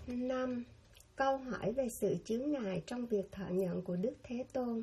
5. Câu hỏi về sự chướng ngại trong việc thọ nhận của Đức Thế Tôn.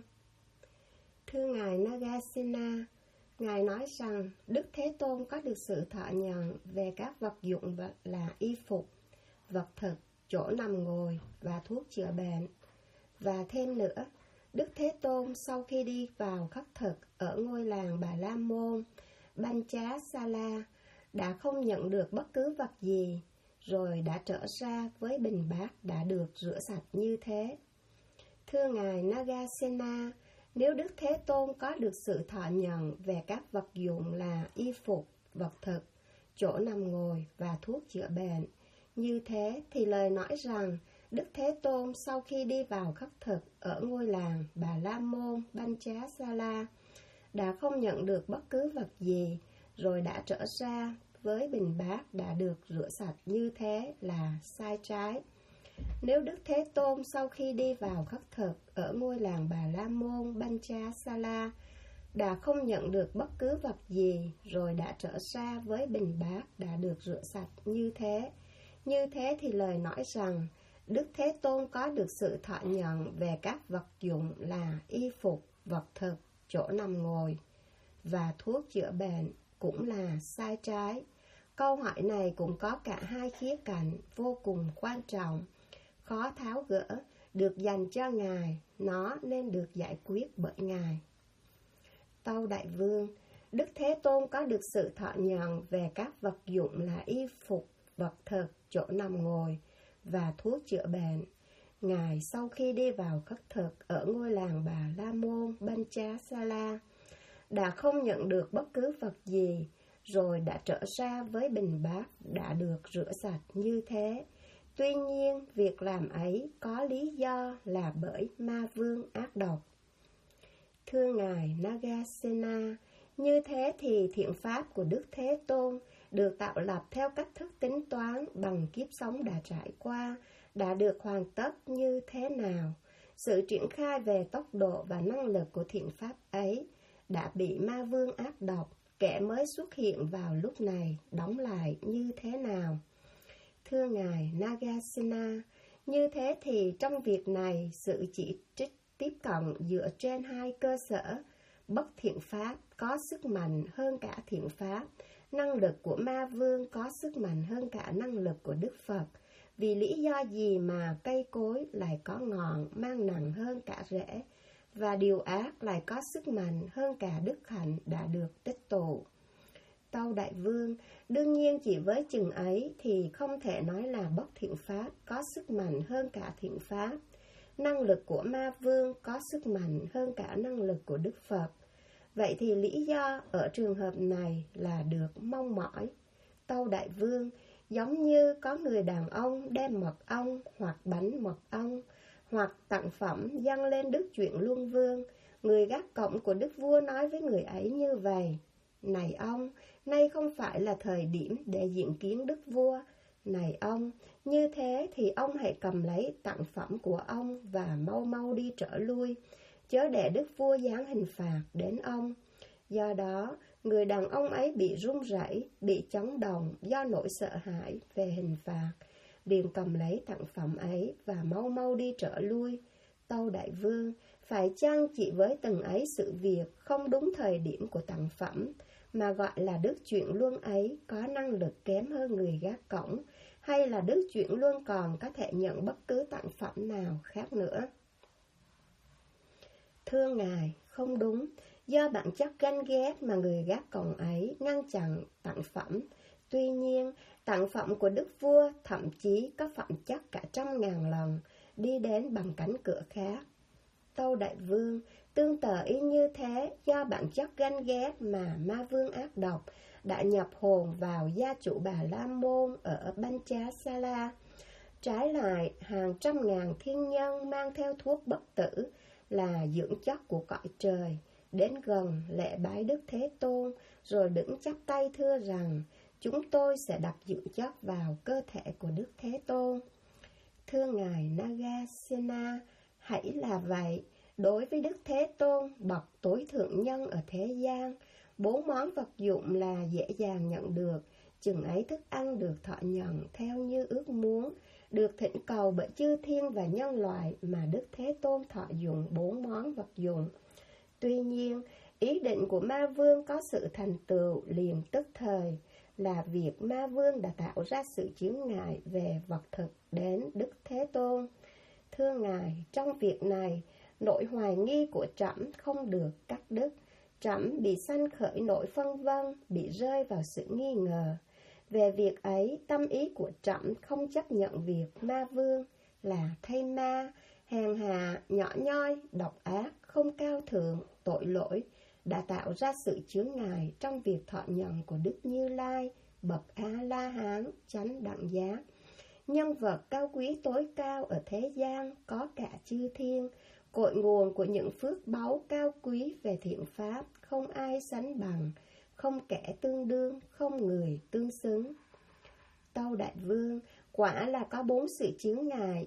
Thưa Ngài Nagasena, Ngài nói rằng Đức Thế Tôn có được sự thọ nhận về các vật dụng là y phục, vật thực, chỗ nằm ngồi và thuốc chữa bệnh. Và thêm nữa, Đức Thế Tôn sau khi đi vào khất thực ở ngôi làng Bà La Môn, Panchasala, đã không nhận được bất cứ vật gì, rồi đã trở ra với bình bát đã được rửa sạch như thế. Thưa Ngài Nagasena, nếu Đức Thế Tôn có được sự thọ nhận về các vật dụng là y phục, vật thực, chỗ nằm ngồi và thuốc chữa bệnh, như thế thì lời nói rằng Đức Thế Tôn sau khi đi vào khất thực ở ngôi làng Bà La Môn, Panchasala, đã không nhận được bất cứ vật gì, rồi đã trở ra với bình bát đã được rửa sạch như thế là sai trái. Nếu Đức Thế Tôn sau khi đi vào khất thực ở ngôi làng Bà La Môn, Panchasala, đã không nhận được bất cứ vật gì, rồi đã trở ra với bình bát đã được rửa sạch như thế thì lời nói rằng Đức Thế Tôn có được sự thọ nhận về các vật dụng là y phục, vật thực, chỗ nằm ngồi và thuốc chữa bệnh cũng là sai trái. Câu hỏi này cũng có cả hai khía cạnh vô cùng quan trọng, khó tháo gỡ, được dành cho Ngài, nó nên được giải quyết bởi Ngài. Tâu Đại Vương, Đức Thế Tôn có được sự thọ nhận về các vật dụng là y phục, vật thực, chỗ nằm ngồi và thuốc chữa bệnh. Ngài sau khi đi vào khất thực ở ngôi làng Bà La Môn, Panchasala, đã không nhận được bất cứ vật gì, rồi đã trở ra với bình bát đã được rửa sạch như thế. Tuy nhiên, việc làm ấy có lý do là bởi ma vương ác độc. Thưa Ngài Nagasena, như thế thì thiện pháp của Đức Thế Tôn được tạo lập theo cách thức tính toán bằng kiếp sống đã trải qua, đã được hoàn tất như thế nào? Sự triển khai về tốc độ và năng lực của thiện pháp ấy đã bị ma vương ác độc, kẻ mới xuất hiện vào lúc này, đóng lại như thế nào? Thưa Ngài Nagasena, như thế thì trong việc này, sự chỉ trích tiếp cận dựa trên hai cơ sở. Bất thiện pháp có sức mạnh hơn cả thiện pháp. Năng lực của ma vương có sức mạnh hơn cả năng lực của Đức Phật. Vì lý do gì mà cây cối lại có ngọn mang nặng hơn cả rễ, và điều ác lại có sức mạnh hơn cả đức hạnh đã được tích tụ? Tâu Đại Vương, đương nhiên chỉ với chừng ấy thì không thể nói là bất thiện pháp có sức mạnh hơn cả thiện pháp. Năng lực của ma vương có sức mạnh hơn cả năng lực của Đức Phật. Vậy thì lý do ở trường hợp này là được mong mỏi. Tâu Đại Vương, giống như có người đàn ông đem mật ong hoặc bánh mật ong hoặc tặng phẩm dâng lên Đức Chuyện Luân Vương, người gác cổng của Đức Vua nói với người ấy như vậy: Này ông, nay không phải là thời điểm để diện kiến Đức Vua. Này ông, như thế thì ông hãy cầm lấy tặng phẩm của ông và mau mau đi trở lui, chớ để Đức Vua giáng hình phạt đến ông. Do đó, người đàn ông ấy bị run rẩy, bị chấn động do nỗi sợ hãi về hình phạt, liền cầm lấy tặng phẩm ấy và mau mau đi trở lui. Tâu Đại Vương, phải chăng chỉ với từng ấy sự việc không đúng thời điểm của tặng phẩm mà gọi là Đức Chuyện Luân ấy có năng lực kém hơn người gác cổng, hay là Đức Chuyện Luân còn có thể nhận bất cứ tặng phẩm nào khác nữa? Thưa Ngài, không đúng. Do bản chất ganh ghét mà người gác cổng ấy ngăn chặn tặng phẩm. Tuy nhiên, tặng phẩm của Đức Vua thậm chí có phẩm chất cả 100.000 lần, đi đến bằng cánh cửa khác. Tâu Đại Vương, tương tự y như thế, do bản chất ganh ghét mà ma vương ác độc đã nhập hồn vào gia chủ Bà La Môn ở Panchasala. Trái lại, hàng 100.000 thiên nhân mang theo thuốc bất tử là dưỡng chất của cõi trời, đến gần lễ bái Đức Thế Tôn, rồi đứng chắp tay thưa rằng: Chúng tôi sẽ đặt dưỡng chất vào cơ thể của Đức Thế Tôn. Thưa Ngài Nagasena, hãy là vậy. Đối với Đức Thế Tôn, bậc tối thượng nhân ở thế gian, 4 món vật dụng là dễ dàng nhận được, chừng ấy thức ăn được thọ nhận theo như ước muốn, được thỉnh cầu bởi chư thiên và nhân loại mà Đức Thế Tôn thọ dụng 4 món vật dụng. Tuy nhiên, ý định của Ma Vương có sự thành tựu liền tức thời, là việc Ma Vương đã tạo ra sự chướng ngại về vật thực đến Đức Thế Tôn. Thưa Ngài, trong việc này, nỗi hoài nghi của trẫm không được cắt đứt. Trẫm bị sanh khởi nỗi phân vân, bị rơi vào sự nghi ngờ. Về việc ấy, tâm ý của trẫm không chấp nhận việc Ma Vương là thây ma, hèn hạ, nhỏ nhoi, độc ác, không cao thượng, tội lỗi, đã tạo ra sự chướng ngại trong việc thọ nhận của Đức Như Lai, bậc A-la-hán, chánh đẳng giác. Nhân vật cao quý tối cao ở thế gian có cả chư thiên, cội nguồn của những phước báu cao quý về thiện pháp, không ai sánh bằng, không kẻ tương đương, không người tương xứng. Tâu Đại Vương, quả là có 4 sự chướng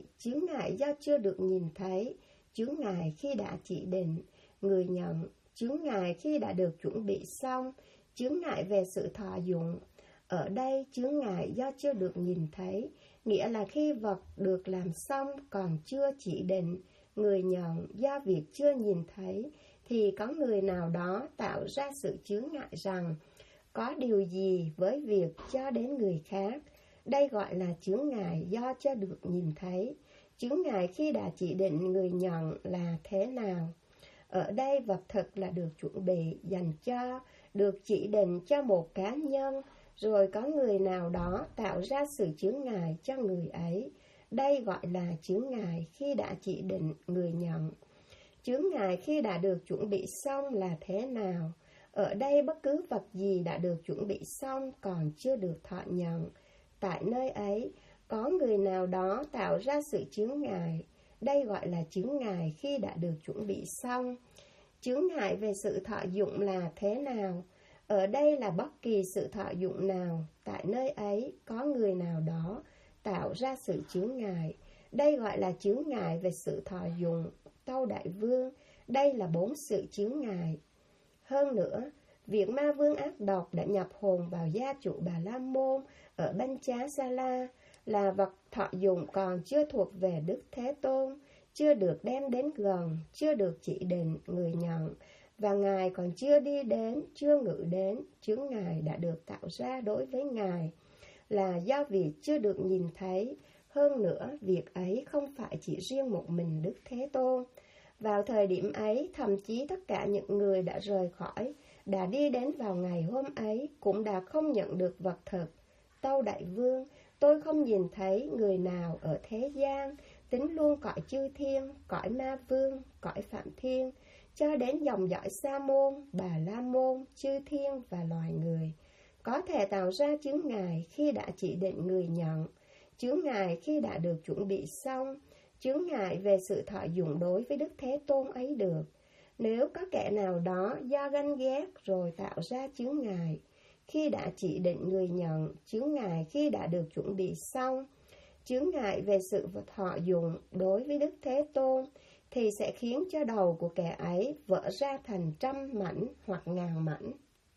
ngại do chưa được nhìn thấy, chướng ngại khi đã chỉ định, người nhận, chướng ngại khi đã được chuẩn bị xong, chướng ngại về sự thọ dụng. Ở đây, chướng ngại do chưa được nhìn thấy, nghĩa là khi vật được làm xong còn chưa chỉ định, người nhận do việc chưa nhìn thấy, thì có người nào đó tạo ra sự chướng ngại rằng có điều gì với việc cho đến người khác. Đây gọi là chướng ngại do chưa được nhìn thấy. Chướng ngại khi đã chỉ định người nhận là thế nào? Ở đây vật thực là được chuẩn bị, dành cho, được chỉ định cho một cá nhân, rồi có người nào đó tạo ra sự chướng ngại cho người ấy. Đây gọi là chướng ngại khi đã chỉ định người nhận. Chướng ngại khi đã được chuẩn bị xong là thế nào? Ở đây bất cứ vật gì đã được chuẩn bị xong còn chưa được thọ nhận. Tại nơi ấy, có người nào đó tạo ra sự chướng ngại. Đây gọi là chướng ngại khi đã được chuẩn bị xong. Chướng ngại về sự thọ dụng là thế nào? Ở đây là bất kỳ sự thọ dụng nào. Tại nơi ấy, có người nào đó tạo ra sự chướng ngại. Đây gọi là chướng ngại về sự thọ dụng. Tâu Đại Vương, đây là 4 sự chướng ngại. Hơn nữa, việc Ma Vương ác độc đã nhập hồn vào gia chủ Bà La Môn ở Banh Chá Sa La là vật thọ dụng còn chưa thuộc về Đức Thế Tôn, chưa được đem đến gần, chưa được chỉ định người nhận, và Ngài còn chưa đi đến, chưa ngự đến, chướng ngại đã được tạo ra đối với Ngài là do việc chưa được nhìn thấy. Hơn nữa, việc ấy không phải chỉ riêng một mình Đức Thế Tôn. Vào thời điểm ấy, thậm chí tất cả những người đã rời khỏi, đã đi đến vào ngày hôm ấy, cũng đã không nhận được vật thực. Tâu Đại Vương, tôi không nhìn thấy người nào ở thế gian, tính luôn cõi chư thiên, cõi Ma Vương, cõi Phạm Thiên, cho đến dòng dõi Sa Môn, Bà La Môn, chư thiên và loài người, có thể tạo ra chướng ngại khi đã chỉ định người nhận, chướng ngại khi đã được chuẩn bị xong, chướng ngại về sự thọ dụng đối với Đức Thế Tôn ấy được. Nếu có kẻ nào đó do ganh ghét rồi tạo ra chướng ngại khi đã chỉ định người nhận, chướng ngại khi đã được chuẩn bị xong, chướng ngại về sự thọ dụng đối với Đức Thế Tôn, thì sẽ khiến cho đầu của kẻ ấy vỡ ra thành 100 mảnh hoặc 1000 mảnh.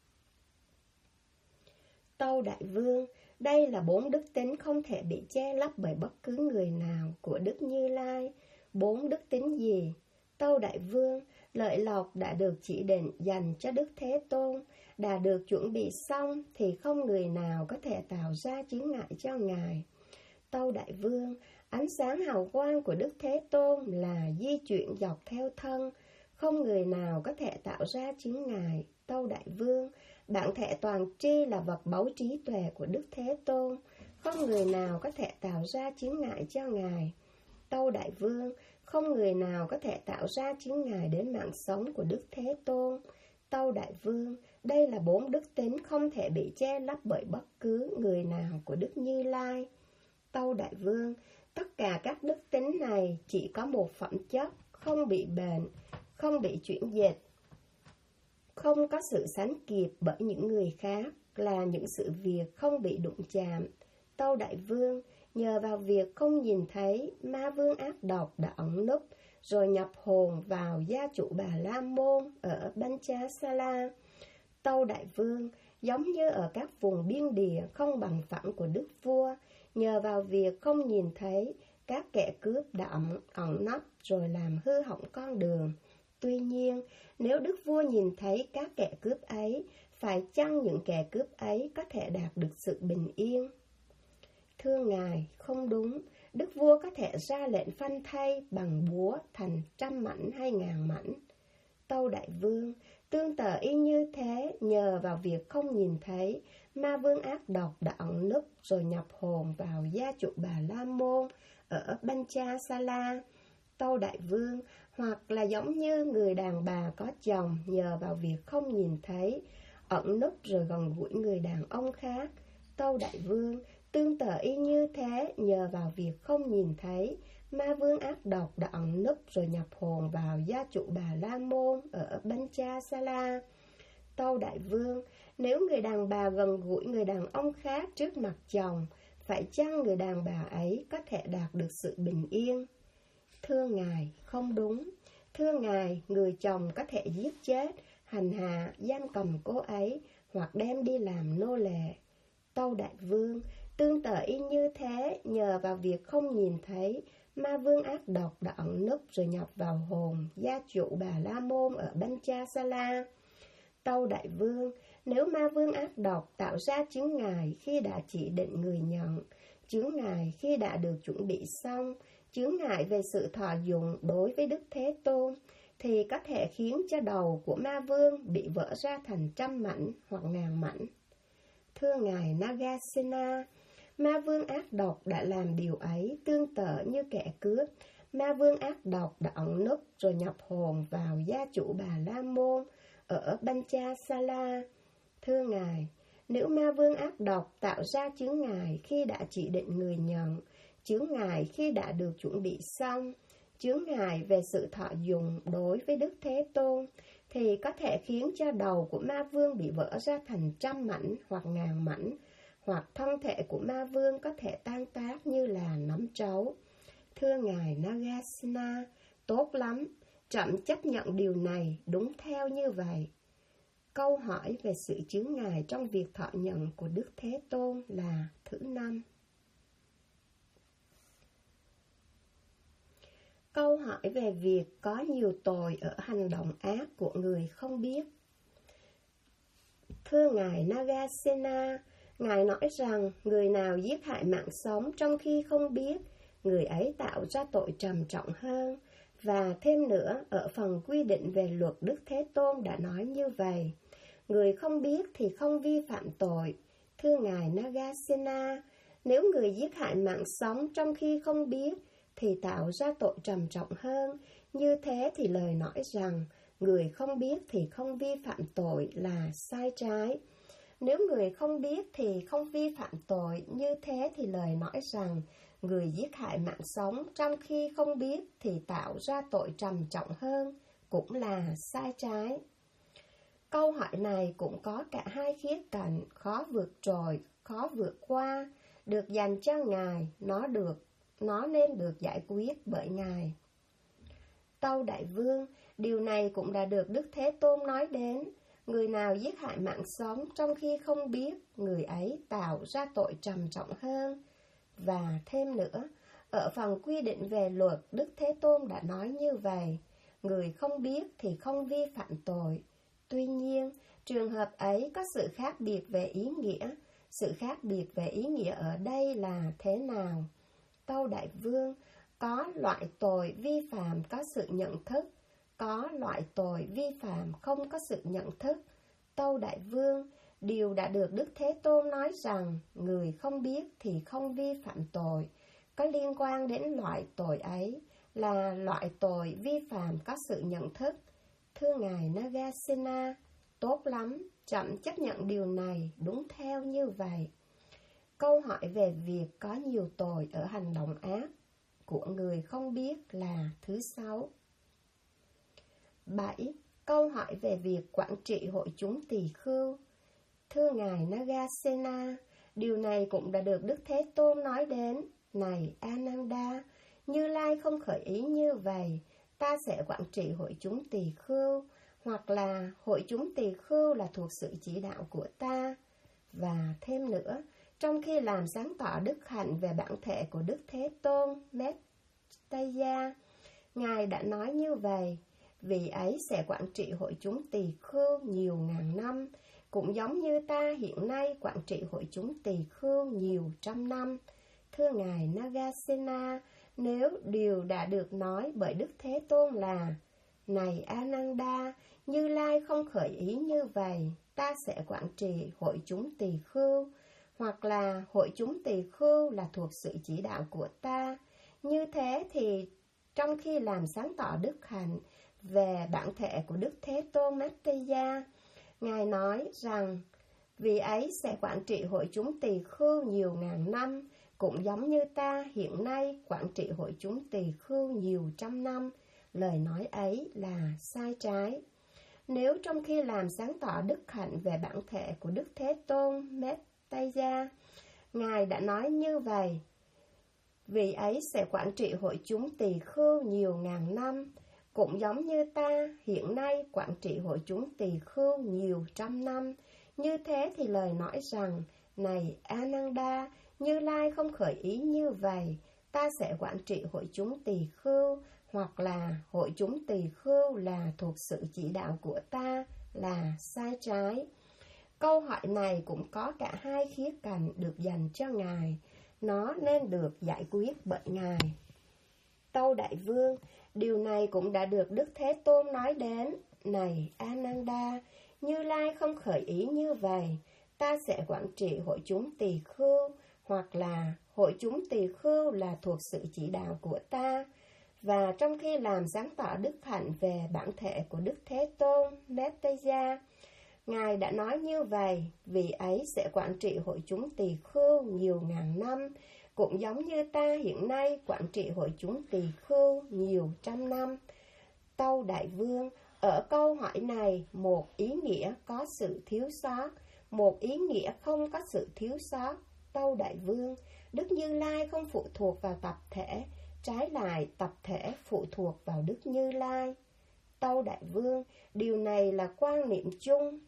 Tâu Đại Vương, đây là 4 đức tính không thể bị che lấp bởi bất cứ người nào của Đức Như Lai. 4 đức tính gì? Tâu Đại Vương, lợi lộc đã được chỉ định dành cho Đức Thế Tôn, đã được chuẩn bị xong thì không người nào có thể tạo ra chướng ngại cho Ngài. Tâu Đại Vương, ánh sáng hào quang của Đức Thế Tôn là di chuyển dọc theo thân, không người nào có thể tạo ra chướng ngại. Tâu Đại Vương, bản thể toàn tri là vật báu trí tuệ của Đức Thế Tôn, không người nào có thể tạo ra chướng ngại cho Ngài. Tâu Đại Vương, không người nào có thể tạo ra chướng ngại đến mạng sống của Đức Thế Tôn. Tâu Đại Vương, đây là 4 đức tính không thể bị che lấp bởi bất cứ người nào của Đức Như Lai. Tâu Đại Vương, tất cả các đức tính này chỉ có một phẩm chất, không bị bệnh, không bị chuyển dịch, không có sự sánh kịp bởi những người khác, là những sự việc không bị đụng chạm. Tâu Đại Vương, nhờ vào việc không nhìn thấy, Ma Vương ác độc đã ẩn núp, rồi nhập hồn vào gia chủ Bà La Môn ở Banh Chá Sa La. Tâu Đại Vương, giống như ở các vùng biên địa không bằng phẳng của Đức Vua, nhờ vào việc không nhìn thấy các kẻ cướp đã ẩn nấp rồi làm hư hỏng con đường. Tuy nhiên, nếu đức vua nhìn thấy các kẻ cướp ấy, phải chăng những kẻ cướp ấy có thể đạt được sự bình yên? Thưa Ngài, không đúng. Đức vua có thể ra lệnh phanh thây bằng búa thành 100 mảnh hay 1000 mảnh. Tâu Đại Vương, tương tự y như thế, nhờ vào việc không nhìn thấy, ma vương ác độc đã ẩn núp rồi nhập hồn vào gia chủ Bà La Môn ở Panchasala. Tâu Đại Vương, hoặc là giống như người đàn bà có chồng nhờ vào việc không nhìn thấy, ẩn núp rồi gần gũi người đàn ông khác. Tâu Đại Vương, tương tự y như thế, nhờ vào việc không nhìn thấy, ma vương ác độc đã ẩn núp rồi nhập hồn vào gia chủ Bà La Môn ở Panchasala. Tâu Đại Vương, nếu người đàn bà gần gũi người đàn ông khác trước mặt chồng, phải chăng người đàn bà ấy có thể đạt được sự bình yên? Thưa Ngài, không đúng. Thưa Ngài, người chồng có thể giết chết, hành hạ, giam cầm cô ấy hoặc đem đi làm nô lệ. Tâu Đại Vương, tương tự y như thế, nhờ vào việc không nhìn thấy, ma vương ác độc đã ẩn núp rồi nhập vào hồn gia chủ Bà La Môn ở Panchasala. Tâu Đại Vương, nếu ma vương ác độc tạo ra chướng ngại khi đã chỉ định người nhận, chướng ngại khi đã được chuẩn bị xong, chướng ngại về sự thọ dụng đối với Đức Thế Tôn, thì có thể khiến cho đầu của ma vương bị vỡ ra thành 100 mảnh hoặc 1000 mảnh. Thưa Ngài Nagasena, ma vương ác độc đã làm điều ấy tương tự như kẻ cướp. Ma vương ác độc đã ẩn núp rồi nhập hồn vào gia chủ Bà La Môn ở Panchasala. Thưa Ngài, nếu ma vương ác độc tạo ra chướng ngại khi đã chỉ định người nhận, chướng ngại khi đã được chuẩn bị xong, chướng ngại về sự thọ dụng đối với Đức Thế Tôn, thì có thể khiến cho đầu của ma vương bị vỡ ra thành 100 mảnh hoặc 1000 mảnh, hoặc thân thể của ma vương có thể tan tác như là nắm trấu. Thưa Ngài Nagasena, tốt lắm, trẫm chấp nhận điều này đúng theo như vậy. Câu hỏi về sự chướng ngại trong việc thọ nhận của Đức Thế Tôn là thứ 5. Câu hỏi về việc có nhiều tội ở hành động ác của người không biết. Thưa Ngài Nagasena, Ngài nói rằng người nào giết hại mạng sống trong khi không biết, người ấy tạo ra tội trầm trọng hơn. Và thêm nữa, ở phần quy định về luật Đức Thế Tôn đã nói như vậy. Người không biết thì không vi phạm tội. Thưa Ngài Nagasena, nếu người giết hại mạng sống trong khi không biết, thì tạo ra tội trầm trọng hơn. Như thế thì lời nói rằng người không biết thì không vi phạm tội là sai trái. Nếu người không biết thì không vi phạm tội, như thế thì lời nói rằng người giết hại mạng sống trong khi không biết thì tạo ra tội trầm trọng hơn, cũng là sai trái. Câu hỏi này cũng có cả hai khía cạnh, khó vượt trội, khó vượt qua, được dành cho Ngài, nó nên được giải quyết bởi Ngài. Tâu Đại Vương, điều này cũng đã được Đức Thế Tôn nói đến. Người nào giết hại mạng sống trong khi không biết, người ấy tạo ra tội trầm trọng hơn. Và thêm nữa, ở phần quy định về luật, Đức Thế Tôn đã nói như vậy. Người không biết thì không vi phạm tội. Tuy nhiên, trường hợp ấy có sự khác biệt về ý nghĩa. Sự khác biệt về ý nghĩa ở đây là thế nào? Tâu Đại Vương, có loại tội vi phạm có sự nhận thức, có loại tội vi phạm không có sự nhận thức. Tâu Đại Vương, điều đã được Đức Thế Tôn nói rằng người không biết thì không vi phạm tội, có liên quan đến loại tội ấy là loại tội vi phạm có sự nhận thức. Thưa Ngài Nagasena, tốt lắm, trẫm chấp nhận điều này đúng theo như vậy. Câu hỏi về việc có nhiều tội ở hành động ác của người không biết là thứ 6. 7. Câu hỏi về việc quản trị hội chúng tỳ khưu. Thưa Ngài Nagasena, điều này cũng đã được Đức Thế Tôn nói đến. Này Ananda, Như Lai không khởi ý như vậy, ta sẽ quản trị hội chúng tỳ khưu, hoặc là hội chúng tỳ khưu là thuộc sự chỉ đạo của ta. Và thêm nữa, Trong khi làm sáng tỏ đức hạnh về bản thể của Đức Thế Tôn Metteyya, Ngài đã nói như vậy: vị ấy sẽ quản trị hội chúng tỳ khưu nhiều ngàn năm, cũng giống như ta hiện nay quản trị hội chúng tỳ khưu nhiều trăm năm. Thưa Ngài Nagasena, nếu điều đã được nói bởi Đức Thế Tôn là: này Ananda, Như Lai không khởi ý như vậy, ta sẽ quản trị hội chúng tỳ khưu, hoặc là hội chúng tỳ khưu là thuộc sự chỉ đạo của ta, như thế thì trong khi làm sáng tỏ đức hạnh về bản thể của Đức Thế Tôn Metteyya, Ngài nói rằng vị ấy sẽ quản trị hội chúng tỳ khưu nhiều ngàn năm, cũng giống như ta hiện nay quản trị hội chúng tỳ khưu nhiều trăm năm. Lời nói ấy là sai trái. Nếu trong khi làm sáng tỏ đức hạnh về bản thể của Đức Thế Tôn Metteyya, Ngài đã nói như vậy: vị ấy sẽ quản trị hội chúng tỳ khưu nhiều ngàn năm, cũng giống như ta hiện nay quản trị hội chúng tỳ khưu nhiều trăm năm. Như thế thì lời nói rằng: này Ananda, Như Lai không khởi ý như vậy, ta sẽ quản trị hội chúng tỳ khưu, hoặc là hội chúng tỳ khưu là thuộc sự chỉ đạo của ta, là sai trái. Câu hỏi này cũng có cả hai khía cạnh được dành cho Ngài. Nó nên được giải quyết bởi Ngài. Tâu Đại Vương, điều này cũng đã được Đức Thế Tôn nói đến: này Ananda, Như Lai không khởi ý như vậy, ta sẽ quản trị hội chúng tỳ khưu, hoặc là hội chúng tỳ khưu là thuộc sự chỉ đạo của ta. Và trong khi làm sáng tỏ đức hạnh về bản thể của Đức Thế Tôn Metteyya, Ngài đã nói như vậy: vị ấy sẽ quản trị hội chúng tỳ khưu nhiều ngàn năm, cũng giống như ta hiện nay quản trị hội chúng tỳ khưu nhiều trăm năm. Tâu Đại Vương, ở câu hỏi này, một ý nghĩa có sự thiếu sót, một ý nghĩa không có sự thiếu sót. Tâu Đại Vương, Đức Như Lai không phụ thuộc vào tập thể, trái lại tập thể phụ thuộc vào Đức Như Lai. Tâu Đại Vương, điều này là quan niệm chung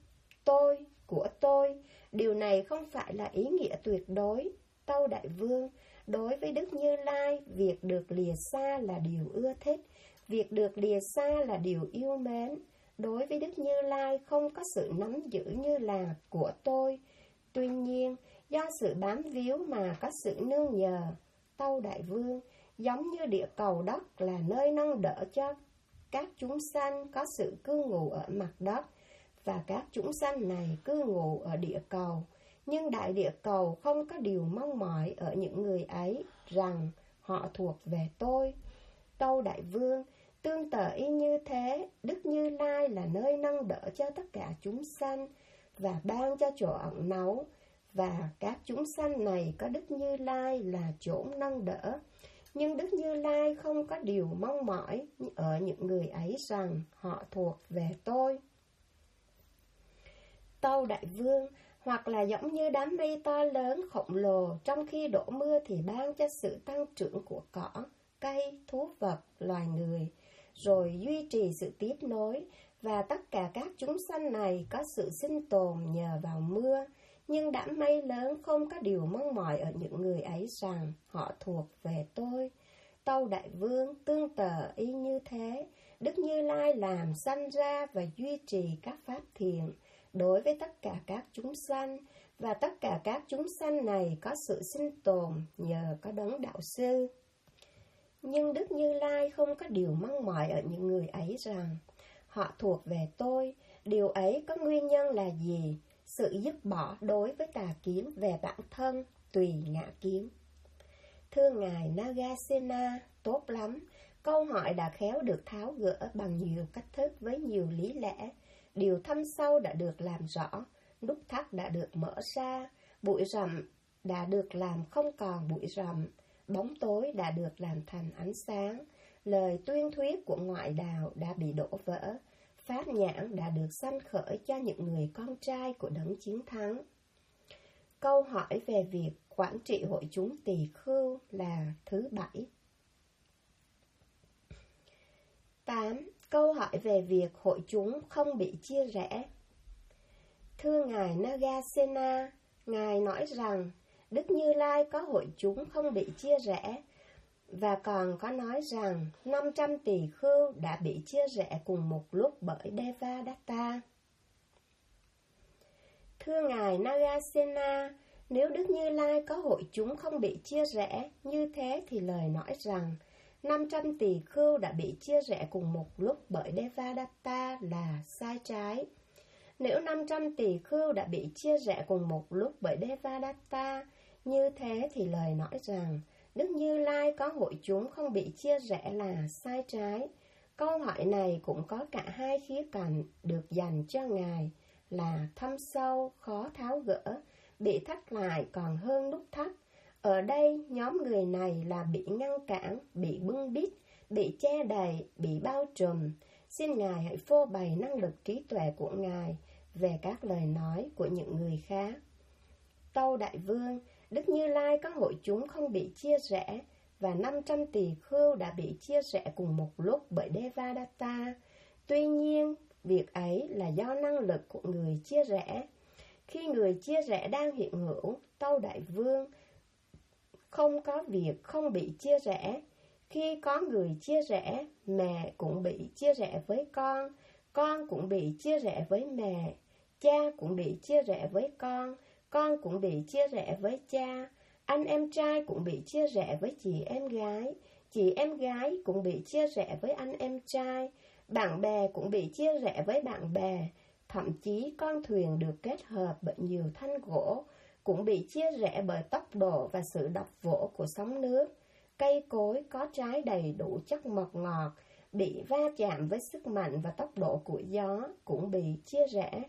của tôi, điều này không phải là ý nghĩa tuyệt đối. Tâu Đại Vương, đối với Đức Như Lai, việc được lìa xa là điều ưa thích, việc được lìa xa là điều yêu mến. Đối với Đức Như Lai không có sự nắm giữ như là của tôi. Tuy nhiên, do sự bám víu mà có sự nương nhờ. Tâu Đại Vương, giống như địa cầu đất là nơi nâng đỡ cho các chúng sanh có sự cư ngụ ở mặt đất, và các chúng sanh này cư ngụ ở địa cầu, nhưng đại địa cầu không có điều mong mỏi ở những người ấy rằng họ thuộc về tôi. Tâu Đại Vương, tương tự y như thế, Đức Như Lai là nơi nâng đỡ cho tất cả chúng sanh và ban cho chỗ ẩn náu, và các chúng sanh này có Đức Như Lai là chỗ nâng đỡ. Nhưng Đức Như Lai không có điều mong mỏi ở những người ấy rằng họ thuộc về tôi. Tâu Đại Vương, hoặc là giống như đám mây to lớn khổng lồ, trong khi đổ mưa thì ban cho sự tăng trưởng của cỏ, cây, thú vật, loài người, rồi duy trì sự tiếp nối, và tất cả các chúng sanh này có sự sinh tồn nhờ vào mưa. Nhưng đám mây lớn không có điều mong mỏi ở những người ấy rằng họ thuộc về tôi. Tâu Đại Vương, tương tự y như thế, Đức Như Lai làm sanh ra và duy trì các pháp thiện đối với tất cả các chúng sanh, và tất cả các chúng sanh này có sự sinh tồn nhờ có đấng đạo sư. Nhưng Đức Như Lai không có điều mong mỏi ở những người ấy rằng họ thuộc về tôi. Điều ấy có nguyên nhân là gì? Sự dứt bỏ đối với tà kiến về bản thân, tùy ngã kiến. Thưa Ngài Nagasena, tốt lắm. Câu hỏi đã khéo được tháo gỡ bằng nhiều cách thức với nhiều lý lẽ. Điều thâm sâu đã được làm rõ, nút thắt đã được mở ra, bụi rậm đã được làm không còn bụi rậm, bóng tối đã được làm thành ánh sáng, lời tuyên thuyết của ngoại đạo đã bị đổ vỡ, pháp nhãn đã được sanh khởi cho những người con trai của đấng chiến thắng. Câu hỏi về việc quản trị hội chúng tỳ khưu là thứ 7. 8. Câu hỏi về việc hội chúng không bị chia rẽ. Thưa Ngài Nagasena, Ngài nói rằng Đức Như Lai có hội chúng không bị chia rẽ, và còn có nói rằng 500 tỳ khưu đã bị chia rẽ cùng một lúc bởi Devadatta. Thưa Ngài Nagasena, nếu Đức Như Lai có hội chúng không bị chia rẽ, như thế thì lời nói rằng 500 tỳ khưu đã bị chia rẽ cùng một lúc bởi Devadatta là sai trái. Nếu 500 tỳ khưu đã bị chia rẽ cùng một lúc bởi Devadatta, như thế thì lời nói rằng Đức Như Lai có hội chúng không bị chia rẽ là sai trái. Câu hỏi này cũng có cả hai khía cạnh được dành cho Ngài là thâm sâu, khó tháo gỡ, bị thắt lại còn hơn nút thắt. Ở đây, nhóm người này là bị ngăn cản, bị bưng bít, bị che đậy, bị bao trùm. Xin Ngài hãy phô bày năng lực trí tuệ của Ngài về các lời nói của những người khác. Tâu Đại Vương, Đức Như Lai có hội chúng không bị chia rẽ, và 500 tỳ khưu đã bị chia rẽ cùng một lúc bởi Devadatta. Tuy nhiên, việc ấy là do năng lực của người chia rẽ. Khi người chia rẽ đang hiện hữu, Tâu Đại Vương, không có việc không bị chia rẽ. Khi có người chia rẽ, mẹ cũng bị chia rẽ với con cũng bị chia rẽ với mẹ, cha cũng bị chia rẽ với con cũng bị chia rẽ với cha, anh em trai cũng bị chia rẽ với chị em gái cũng bị chia rẽ với anh em trai, bạn bè cũng bị chia rẽ với bạn bè, thậm chí con thuyền được kết hợp bởi nhiều thanh gỗ cũng bị chia rẽ bởi tốc độ và sự đập vỗ của sóng nước. Cây cối có trái đầy đủ chất mật ngọt bị va chạm với sức mạnh và tốc độ của gió cũng bị chia rẽ.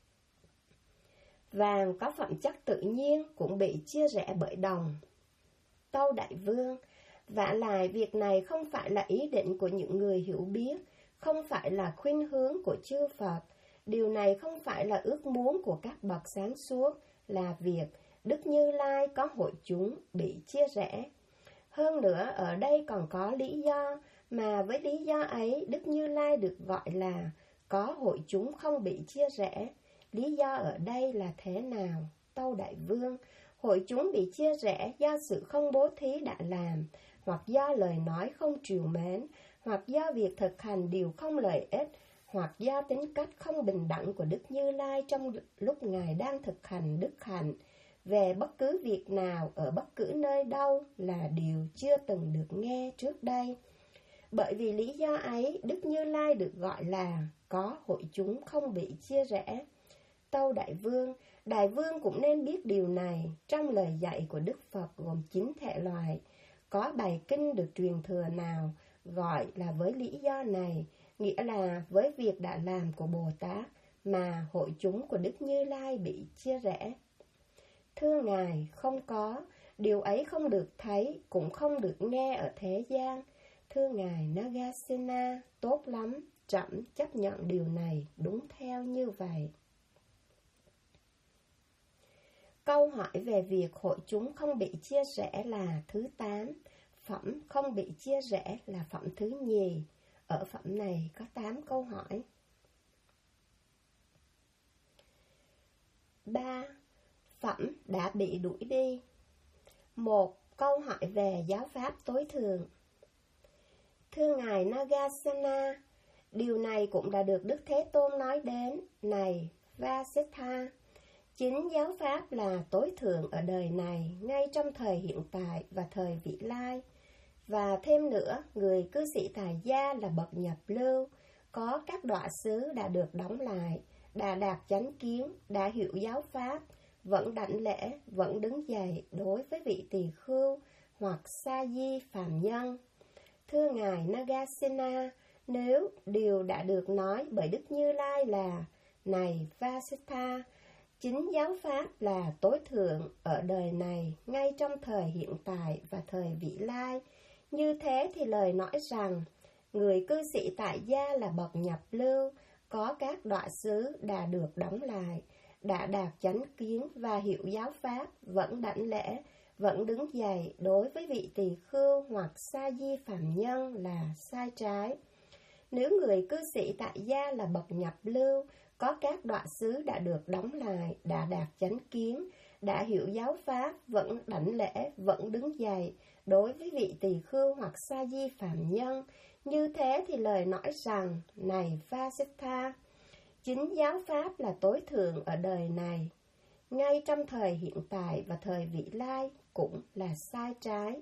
Vàng có phẩm chất tự nhiên cũng bị chia rẽ bởi đồng. Tâu Đại Vương, vả lại việc này không phải là ý định của những người hiểu biết, không phải là khuynh hướng của chư Phật. Điều này không phải là ước muốn của các bậc sáng suốt, là việc Đức Như Lai có hội chúng bị chia rẽ. Hơn nữa, ở đây còn có lý do, mà với lý do ấy, Đức Như Lai được gọi là có hội chúng không bị chia rẽ. Lý do ở đây là thế nào? Tâu Đại Vương, hội chúng bị chia rẽ do sự không bố thí đã làm, hoặc do lời nói không trìu mến, hoặc do việc thực hành điều không lợi ích, hoặc do tính cách không bình đẳng của Đức Như Lai trong lúc Ngài đang thực hành đức hạnh. Về bất cứ việc nào ở bất cứ nơi đâu là điều chưa từng được nghe trước đây. Bởi vì lý do ấy, Đức Như Lai được gọi là có hội chúng không bị chia rẽ. Tâu Đại Vương cũng nên biết điều này. Trong lời dạy của Đức Phật gồm 9 thể loại. Có bài kinh được truyền thừa nào gọi là với lý do này, nghĩa là với việc đã làm của Bồ Tát mà hội chúng của Đức Như Lai bị chia rẽ. Thưa Ngài, không có, điều ấy không được thấy, cũng không được nghe ở thế gian. Thưa Ngài Nagasena, tốt lắm, trẫm chấp nhận điều này đúng theo như vậy. Câu hỏi về việc hội chúng không bị chia rẽ là thứ 8, phẩm không bị chia rẽ là phẩm thứ nhì. Ở phẩm này có 8 câu hỏi. 3. Phẩm đã bị đuổi đi. 1. Câu hỏi về giáo pháp tối thượng. Thưa Ngài Nagasena, điều này cũng đã được Đức Thế Tôn nói đến. Này Vasitha, 9 giáo pháp là tối thượng ở đời này, ngay trong thời hiện tại và thời vị lai. Và thêm nữa, người cư sĩ tại gia là bậc nhập lưu, có các đọa xứ đã được đóng lại, đã đạt chánh kiến, đã hiểu giáo pháp, vẫn đảnh lễ, vẫn đứng dậy đối với vị tỳ khưu hoặc sa di phàm nhân. Thưa Ngài Nagasena, nếu điều đã được nói bởi Đức Như Lai là này Vasitha, 9 giáo pháp là tối thượng ở đời này, ngay trong thời hiện tại và thời vị lai. Như thế thì lời nói rằng, người cư sĩ tại gia là bậc nhập lưu, có các đọa xứ đã được đóng lại, đã đạt chánh kiến và hiểu giáo pháp, vẫn đảnh lễ, vẫn đứng dậy đối với vị tỳ khưu hoặc sa di phàm nhân là sai trái. Nếu người cư sĩ tại gia là bậc nhập lưu, có các đọa xứ đã được đóng lại, đã đạt chánh kiến, đã hiểu giáo pháp, vẫn đảnh lễ, vẫn đứng dậy đối với vị tỳ khưu hoặc sa di phạm nhân. Như thế thì lời nói rằng, này Vasitha, chính giáo pháp là tối thượng ở đời này, ngay trong thời hiện tại và thời vị lai cũng là sai trái.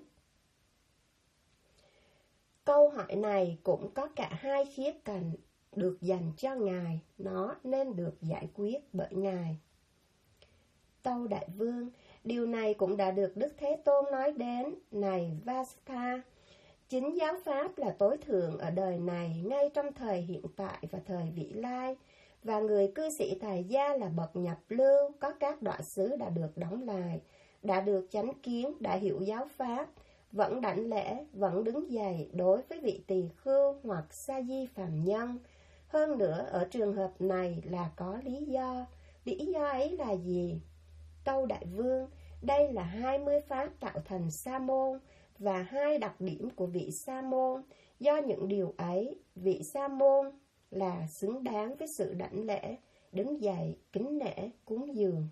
Câu hỏi này cũng có cả hai khía cạnh được dành cho Ngài, nó nên được giải quyết bởi Ngài. Tâu Đại Vương, điều này cũng đã được Đức Thế Tôn nói đến, này Vasitha, chính giáo pháp là tối thượng ở đời này, ngay trong thời hiện tại và thời vị lai, và người cư sĩ tài gia là bậc nhập lưu, có các đọa xứ đã được đóng lại, đã được chánh kiến, đã hiểu giáo pháp, vẫn đảnh lễ, vẫn đứng dậy đối với vị tỳ khưu hoặc sa di phàm nhân. Hơn nữa, ở trường hợp này là có lý do. Lý do ấy là gì? Tâu Đại Vương, đây là 20 pháp tạo thành sa môn và 2 đặc điểm của vị sa môn. Do những điều ấy, vị sa môn là xứng đáng với sự đảnh lễ, đứng dậy, kính nể, cúng dường.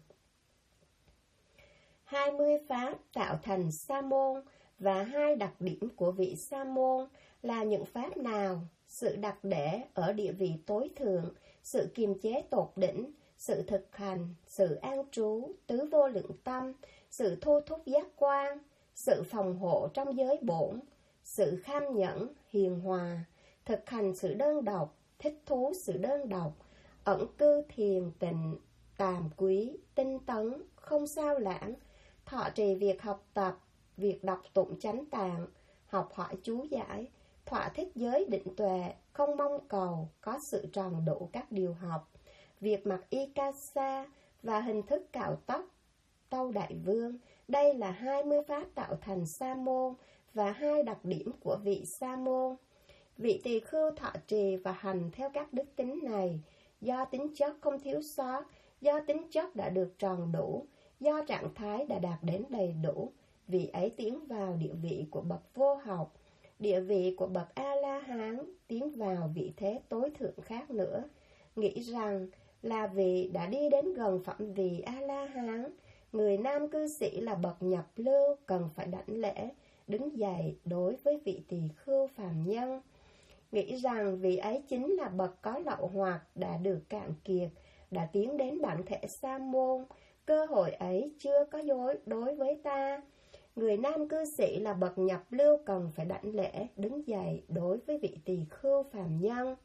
20 pháp tạo thành sa môn và 2 đặc điểm của vị sa môn là những pháp nào? Sự đặc để ở địa vị tối thượng, sự kiềm chế tột đỉnh, sự thực hành, sự an trú, tứ vô lượng tâm, sự thu thúc giác quan, sự phòng hộ trong giới bổn, sự kham nhẫn, hiền hòa, thực hành sự đơn độc, thích thú sự đơn độc, ẩn cư thiền tịnh, tàm quý, tinh tấn, không sao lãng, thọ trì việc học tập, việc đọc tụng chánh tạng, học hỏi chú giải, thỏa thích giới định tuệ, không mong cầu, có sự tròn đủ các điều học, việc mặc y ca sa và hình thức cạo tóc. Tâu Đại Vương, đây là 20 pháp tạo thành sa môn và 2 đặc điểm của vị sa môn. Vị tỳ khưu thọ trì và hành theo các đức tính này, do tính chất không thiếu sót, do tính chất đã được tròn đủ, do trạng thái đã đạt đến đầy đủ, vị ấy tiến vào địa vị của bậc vô học, địa vị của bậc A-la-hán, tiến vào vị thế tối thượng khác nữa. Nghĩ rằng là vị đã đi đến gần phẩm vị A-la-hán, người nam cư sĩ là bậc nhập lưu cần phải đảnh lễ, đứng dậy đối với vị tỳ khưu phàm nhân. Nghĩ rằng vị ấy chính là bậc có lậu hoặc đã được cạn kiệt, đã tiến đến bản thể sa môn, cơ hội ấy chưa có đối với ta. Người nam cư sĩ là bậc nhập lưu cần phải đảnh lễ, đứng dậy đối với vị tỳ khưu phàm nhân.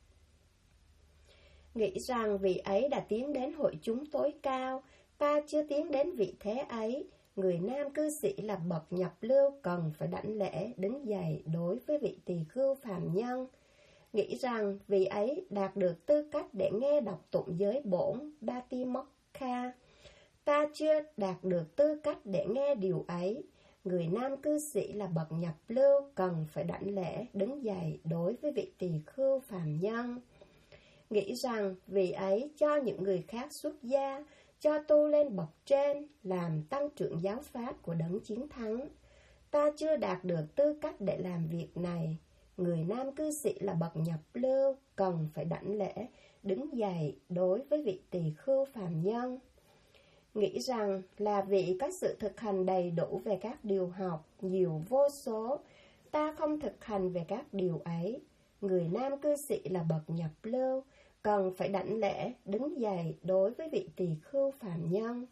Nghĩ rằng vị ấy đã tiến đến hội chúng tối cao, ta chưa tiến đến vị thế ấy. Người nam cư sĩ là bậc nhập lưu cần phải đảnh lễ, đứng dậy đối với vị tỳ khưu phàm nhân. Nghĩ rằng vị ấy đạt được tư cách để nghe đọc tụng giới bổn Batimokha, ta chưa đạt được tư cách để nghe điều ấy. Người nam cư sĩ là bậc nhập lưu cần phải đảnh lễ, đứng dậy đối với vị tỳ khưu phàm nhân. Nghĩ rằng vị ấy cho những người khác xuất gia, cho tu lên bậc trên, làm tăng trưởng giáo pháp của đấng chiến thắng. Ta chưa đạt được tư cách để làm việc này. Người nam cư sĩ là bậc nhập lưu cần phải đảnh lễ, đứng dậy đối với vị tỳ khưu phàm nhân. Nghĩ rằng là vị có sự thực hành đầy đủ về các điều học, nhiều vô số, ta không thực hành về các điều ấy. Người nam cư sĩ là bậc nhập lưu cần phải đảnh lễ, đứng dậy đối với vị tỳ khưu phàm nhân.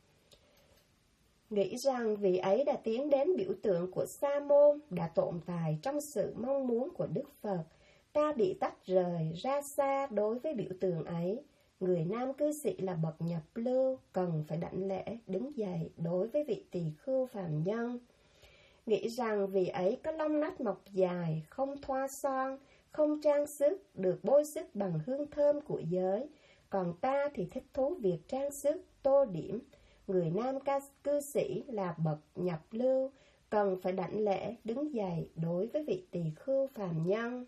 Nghĩ rằng vị ấy đã tiến đến biểu tượng của sa môn, đã tồn tại trong sự mong muốn của Đức Phật, ta bị tách rời ra xa đối với biểu tượng ấy. Người nam cư sĩ là bậc nhập lưu cần phải đảnh lễ, đứng dậy đối với vị tỳ khưu phàm nhân. Nghĩ rằng vị ấy có lông nách mọc dài, không thoa son, không trang sức, được bôi sức bằng hương thơm của giới, còn ta thì thích thú việc trang sức, tô điểm. Người nam cư sĩ là bậc nhập lưu cần phải đảnh lễ, đứng dậy đối với vị tỳ khưu phàm nhân.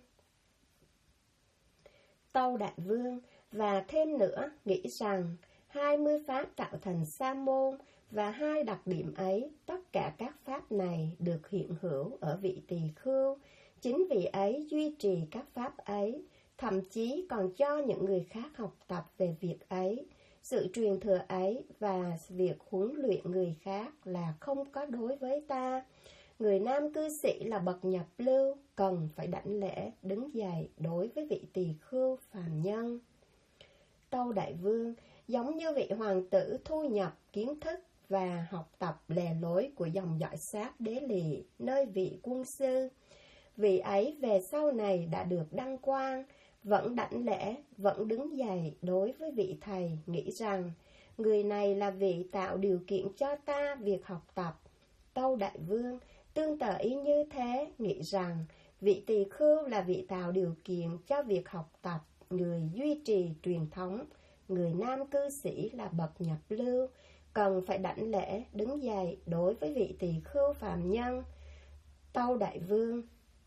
Tâu Đại Vương, và thêm nữa, nghĩ rằng 20 pháp tạo thành sa môn và 2 đặc điểm ấy, tất cả các pháp này được hiện hữu ở vị tỳ khưu. Chính vị ấy duy trì các pháp ấy, thậm chí còn cho những người khác học tập về việc ấy. Sự truyền thừa ấy và việc huấn luyện người khác là không có đối với ta. Người nam cư sĩ là bậc nhập lưu, cần phải đảnh lễ đứng dậy đối với vị tỳ khưu phàm nhân. Tâu Đại Vương giống như vị hoàng tử thu nhập kiến thức và học tập lề lối của dòng dõi Sáp Đế Lì nơi vị quân sư. Vị ấy về sau này đã được đăng quang, vẫn đảnh lễ, vẫn đứng dậy đối với vị thầy, nghĩ rằng người này là vị tạo điều kiện cho ta việc học tập. Tâu Đại Vương tương tự ý như thế, nghĩ rằng vị tỳ khưu là vị tạo điều kiện cho việc học tập, người duy trì truyền thống. Người nam cư sĩ là bậc nhập lưu, cần phải đảnh lễ đứng dậy đối với vị tỳ khưu phàm nhân. Tâu Đại Vương: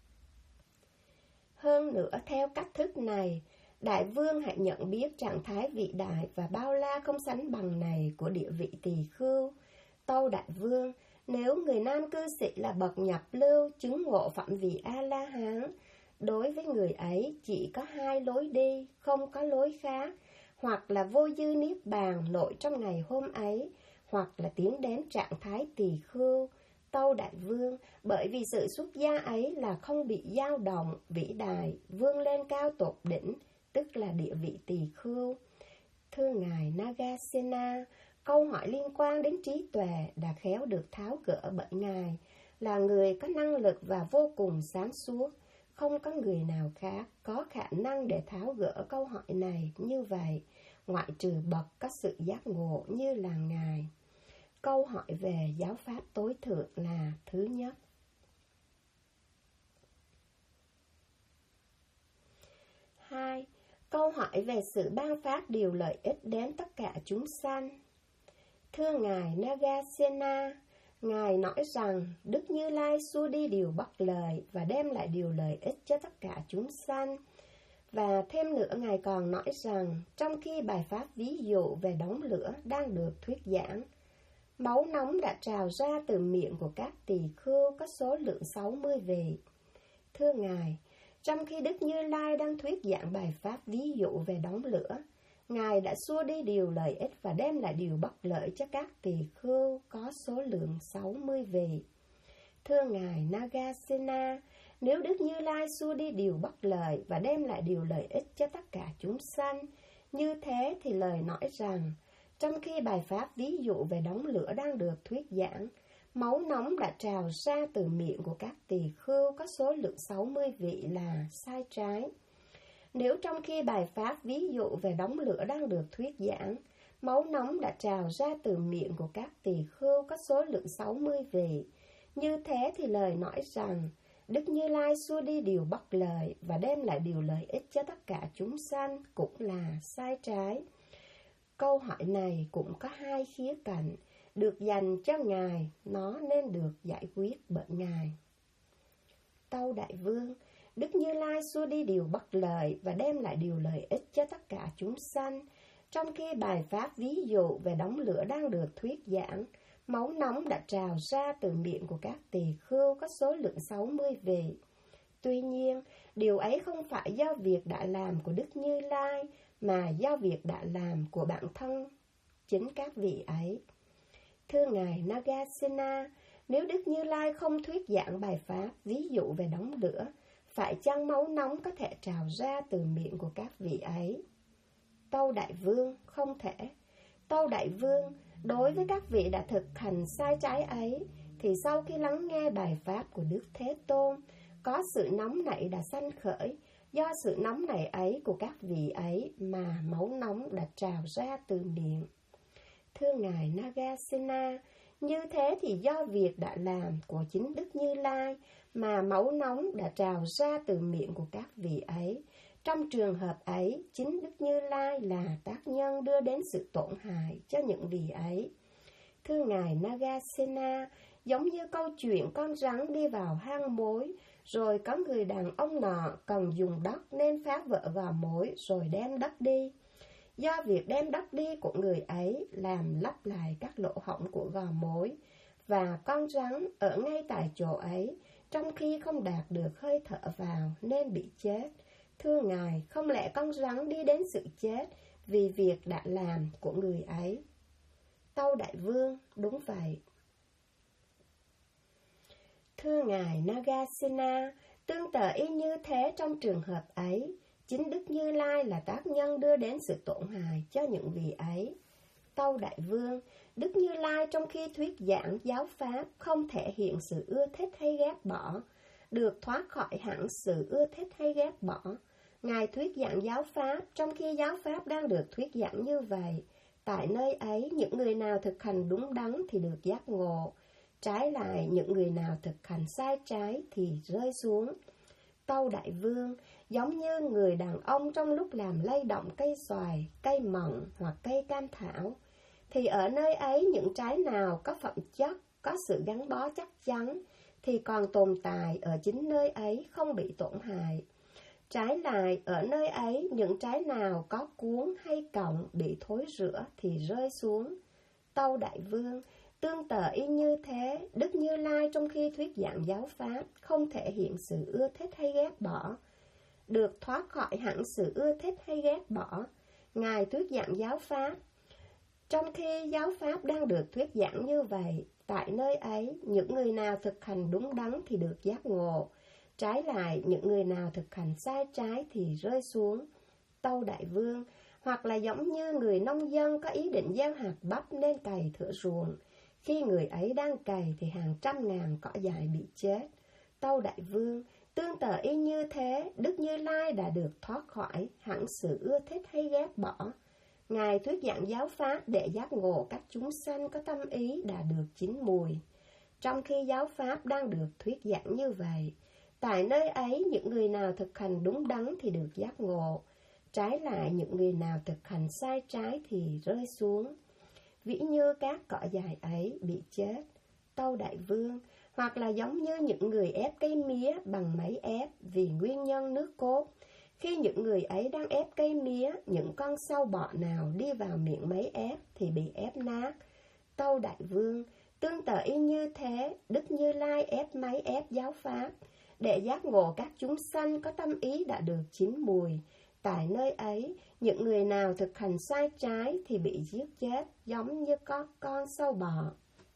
hơn nữa theo cách thức này, Đại Vương hãy nhận biết trạng thái vĩ đại và bao la không sánh bằng này của địa vị tỳ khưu. Tâu Đại Vương, nếu người nam cư sĩ là bậc nhập lưu chứng ngộ phẩm vị A-la-hán, đối với người ấy chỉ có hai lối đi, không có lối khác, hoặc là vô dư niết bàn nội trong ngày hôm ấy, hoặc là tiến đến trạng thái tỳ khưu. Tâu Đại Vương, bởi vì sự xuất gia ấy là không bị dao động, vĩ đại, vươn lên cao tột đỉnh, tức là địa vị tỳ khưu. Thưa Ngài Nagasena, câu hỏi liên quan đến trí tuệ đã khéo được tháo gỡ bởi Ngài, là người có năng lực và vô cùng sáng suốt. Không có người nào khác có khả năng để tháo gỡ câu hỏi này như vậy, ngoại trừ bậc có sự giác ngộ như là Ngài. Câu hỏi về giáo pháp tối thượng là thứ nhất. 2. Câu hỏi về sự ban phát điều lợi ích đến tất cả chúng sanh. Thưa Ngài Nagasena, Ngài nói rằng Đức Như Lai xua đi điều bất lợi và đem lại điều lợi ích cho tất cả chúng sanh. Và thêm nữa Ngài còn nói rằng trong khi bài pháp ví dụ về đống lửa đang được thuyết giảng, máu nóng đã trào ra từ miệng của các tỳ khưu có số lượng 60 vị. Thưa Ngài, trong khi Đức Như Lai đang thuyết giảng bài pháp ví dụ về đống lửa, Ngài đã xua đi điều lợi ích và đem lại điều bất lợi cho các tỳ khưu có số lượng 60 vị. Thưa Ngài Nagasena, nếu Đức Như Lai xua đi điều bất lợi và đem lại điều lợi ích cho tất cả chúng sanh, như thế thì lời nói rằng, trong khi bài pháp ví dụ về đống lửa đang được thuyết giảng, máu nóng đã trào ra từ miệng của các tỳ khưu có số lượng 60 vị là sai trái. Nếu trong khi bài pháp ví dụ về đống lửa đang được thuyết giảng, máu nóng đã trào ra từ miệng của các tỳ khưu có số lượng 60 vị, như thế thì lời nói rằng, Đức Như Lai xua đi điều bất lợi và đem lại điều lợi ích cho tất cả chúng sanh cũng là sai trái. Câu hỏi này cũng có hai khía cạnh, được dành cho Ngài, nó nên được giải quyết bởi Ngài. Tâu Đại Vương, Đức Như Lai xua đi điều bất lợi và đem lại điều lợi ích cho tất cả chúng sanh. Trong khi bài pháp ví dụ về đống lửa đang được thuyết giảng, máu nóng đã trào ra từ miệng của các tỳ khưu có số lượng 60 vị. Tuy nhiên, điều ấy không phải do việc đã làm của Đức Như Lai, mà do việc đã làm của bản thân chính các vị ấy. Thưa Ngài Nagasena, nếu Đức Như Lai không thuyết giảng bài pháp ví dụ về đống lửa, phải chăng máu nóng có thể trào ra từ miệng của các vị ấy? Tâu Đại Vương, không thể. Tâu Đại Vương, đối với các vị đã thực hành sai trái ấy, thì sau khi lắng nghe bài pháp của Đức Thế Tôn, có sự nóng nảy đã sanh khởi. Do sự nóng nảy ấy của các vị ấy mà máu nóng đã trào ra từ miệng. Thưa Ngài Nagasena, như thế thì do việc đã làm của chính Đức Như Lai mà máu nóng đã trào ra từ miệng của các vị ấy. Trong trường hợp ấy, chính Đức Như Lai là tác nhân đưa đến sự tổn hại cho những vị ấy. Thưa Ngài Nagasena, giống như câu chuyện con rắn đi vào hang mối, rồi có người đàn ông nọ cần dùng đất nên phá vỡ gò mối rồi đem đất đi. Do việc đem đất đi của người ấy làm lấp lại các lỗ hổng của gò mối, và con rắn ở ngay tại chỗ ấy, trong khi không đạt được hơi thở vào nên bị chết. Thưa Ngài, không lẽ con rắn đi đến sự chết vì việc đã làm của người ấy. Tâu Đại Vương, đúng vậy. Thưa Ngài Nagasena, tương tự y như thế trong trường hợp ấy, chính Đức Như Lai là tác nhân đưa đến sự tổn hại cho những vị ấy. Tâu Đại Vương, Đức Như Lai trong khi thuyết giảng giáo pháp không thể hiện sự ưa thích hay ghét bỏ, được thoát khỏi hẳn sự ưa thích hay ghét bỏ. Ngài thuyết giảng giáo pháp trong khi giáo pháp đang được thuyết giảng như vậy. Tại nơi ấy, những người nào thực hành đúng đắn thì được giác ngộ. Trái lại, những người nào thực hành sai trái thì rơi xuống. Tâu Đại Vương, giống như người đàn ông trong lúc làm lay động cây xoài, cây mận hoặc cây cam thảo, thì ở nơi ấy những trái nào có phẩm chất, có sự gắn bó chắc chắn, thì còn tồn tại ở chính nơi ấy không bị tổn hại. Trái lại, ở nơi ấy những trái nào có cuống hay cọng bị thối rữa thì rơi xuống. Tâu Đại Vương, tương tự y như thế, Đức Như Lai trong khi thuyết giảng giáo pháp không thể hiện sự ưa thích hay ghét bỏ, được thoát khỏi hẳn sự ưa thích hay ghét bỏ. Ngài thuyết giảng giáo pháp trong khi giáo pháp đang được thuyết giảng như vậy. Tại nơi ấy, những người nào thực hành đúng đắn thì được giác ngộ. Trái lại, những người nào thực hành sai trái thì rơi xuống. Tâu Đại Vương, hoặc là giống như người nông dân có ý định gieo hạt bắp nên cày thửa ruộng. Khi người ấy đang cày thì hàng trăm ngàn cỏ dại bị chết. Tâu Đại Vương, tương tự y như thế, Đức Như Lai đã được thoát khỏi hẳn sự ưa thích hay ghét bỏ. Ngài thuyết giảng giáo pháp để giác ngộ các chúng sanh có tâm ý đã được chín mùi. Trong khi giáo pháp đang được thuyết giảng như vậy, tại nơi ấy những người nào thực hành đúng đắn thì được giác ngộ. Trái lại, những người nào thực hành sai trái thì rơi xuống. Ví như các cỏ dại ấy bị chết. Tâu Đại Vương, hoặc là giống như những người ép cây mía bằng máy ép vì nguyên nhân nước cốt. Khi những người ấy đang ép cây mía, những con sâu bọ nào đi vào miệng máy ép thì bị ép nát. Tâu Đại Vương, tương tự y như thế, Đức Như Lai ép máy ép giáo pháp để giác ngộ các chúng sanh có tâm ý đã được chín mùi. Tại nơi ấy, những người nào thực hành sai trái thì bị giết chết, giống như con sâu bọ.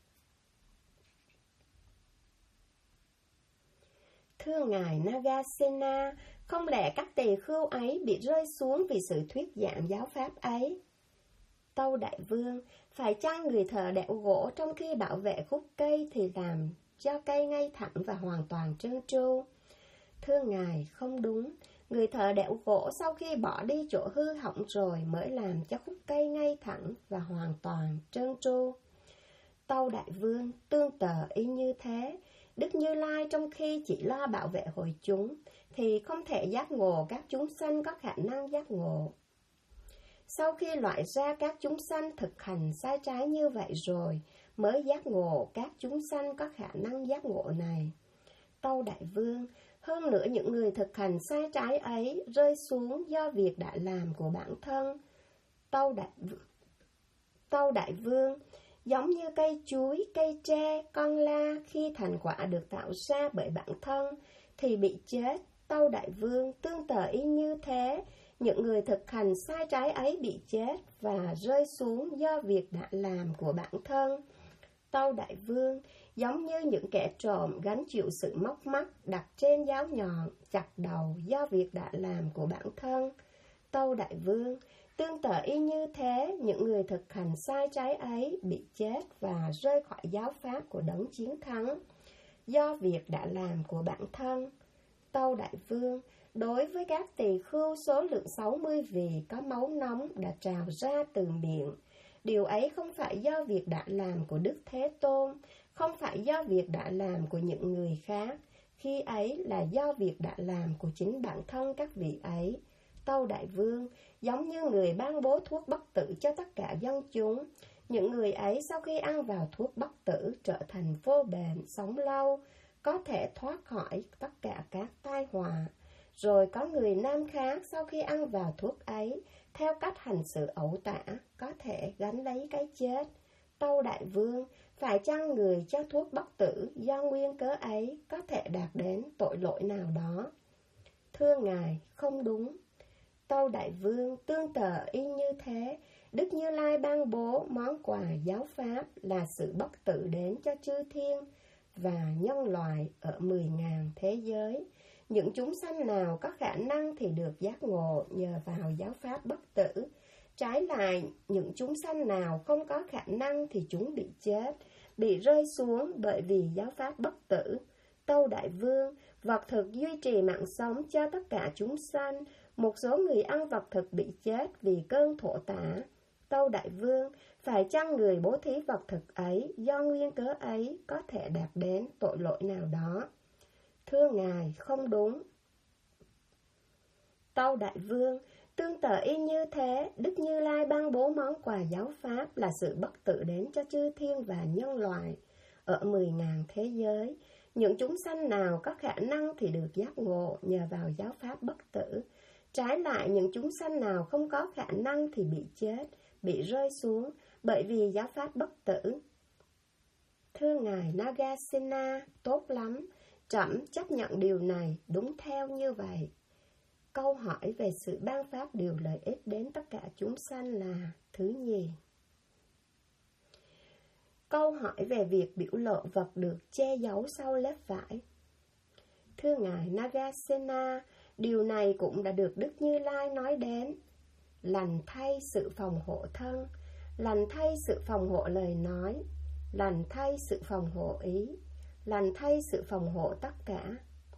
Thưa Ngài Nagasena, không lẽ các tỳ khưu ấy bị rơi xuống vì sự thuyết giảng giáo pháp ấy? Tâu Đại Vương, phải chăng người thợ đẽo gỗ trong khi bảo vệ khúc cây thì làm cho cây ngay thẳng và hoàn toàn trơn tru? Thưa Ngài, không đúng. Người thợ đẽo gỗ sau khi bỏ đi chỗ hư hỏng rồi mới làm cho khúc cây ngay thẳng và hoàn toàn trơn tru. Tâu Đại Vương, tương tự y như thế, Đức Như Lai trong khi chỉ lo bảo vệ hội chúng thì không thể giác ngộ các chúng sanh có khả năng giác ngộ. Sau khi loại ra các chúng sanh thực hành sai trái như vậy rồi mới giác ngộ các chúng sanh có khả năng giác ngộ này. Tâu Đại Vương, hơn nữa những người thực hành sai trái ấy rơi xuống do việc đã làm của bản thân. Tâu Đại Vương, giống như cây chuối, cây tre, con la khi thành quả được tạo ra bởi bản thân thì bị chết. Tâu Đại Vương, tương tự y như thế, những người thực hành sai trái ấy bị chết và rơi xuống do việc đã làm của bản thân. Tâu Đại Vương, giống như những kẻ trộm gánh chịu sự móc mắc đặt trên giáo nhọn, chặt đầu do việc đã làm của bản thân. Tâu Đại Vương, tương tự y như thế, những người thực hành sai trái ấy bị chết và rơi khỏi giáo pháp của đấng chiến thắng, do việc đã làm của bản thân. Tâu Đại Vương, đối với các tỳ khưu số lượng 60 vị có máu nóng đã trào ra từ miệng, điều ấy không phải do việc đã làm của Đức Thế Tôn, không phải do việc đã làm của những người khác, khi ấy là do việc đã làm của chính bản thân các vị ấy. Tâu Đại Vương, giống như người ban bố thuốc bất tử cho tất cả dân chúng, những người ấy sau khi ăn vào thuốc bất tử trở thành vô bệnh, sống lâu, có thể thoát khỏi tất cả các tai họa. Rồi có người nam khác sau khi ăn vào thuốc ấy, theo cách hành xử ẩu tả, có thể gánh lấy cái chết. Tâu Đại Vương, phải chăng người cho thuốc bất tử do nguyên cớ ấy có thể đạt đến tội lỗi nào đó? Thưa Ngài, không đúng. Tâu Đại Vương tương tự y như thế, Đức Như Lai ban bố món quà giáo pháp là sự bất tử đến cho chư thiên và nhân loại ở 10.000 thế giới. Những chúng sanh nào có khả năng thì được giác ngộ nhờ vào giáo pháp bất tử. Trái lại, những chúng sanh nào không có khả năng thì chúng bị chết, bị rơi xuống bởi vì giáo pháp bất tử. Tâu Đại Vương, vật thực duy trì mạng sống cho tất cả chúng sanh. Một số người ăn vật thực bị chết vì cơn thổ tả. Tâu Đại Vương, phải chăng người bố thí vật thực ấy do nguyên cớ ấy có thể đạt đến tội lỗi nào đó? Thưa Ngài, không đúng. Tâu Đại Vương, tương tự y như thế, Đức Như Lai ban bố món quà giáo pháp là sự bất tử đến cho chư thiên và nhân loại ở 10.000 thế giới. Những chúng sanh nào có khả năng thì được giác ngộ nhờ vào giáo pháp bất tử. Trái lại, những chúng sanh nào không có khả năng thì bị chết, bị rơi xuống bởi vì giáo pháp bất tử. Thưa Ngài Nagasena, tốt lắm, trẫm chấp nhận điều này đúng theo như vậy. Câu hỏi về sự ban pháp điều lợi ích đến tất cả chúng sanh là thứ nhì. Câu hỏi về việc biểu lộ vật được che giấu sau lớp vải. Thưa Ngài Nagasena, điều này cũng đã được Đức Như Lai nói đến. Lành thay sự phòng hộ thân, lành thay sự phòng hộ lời nói, lành thay sự phòng hộ ý, lành thay sự phòng hộ tất cả.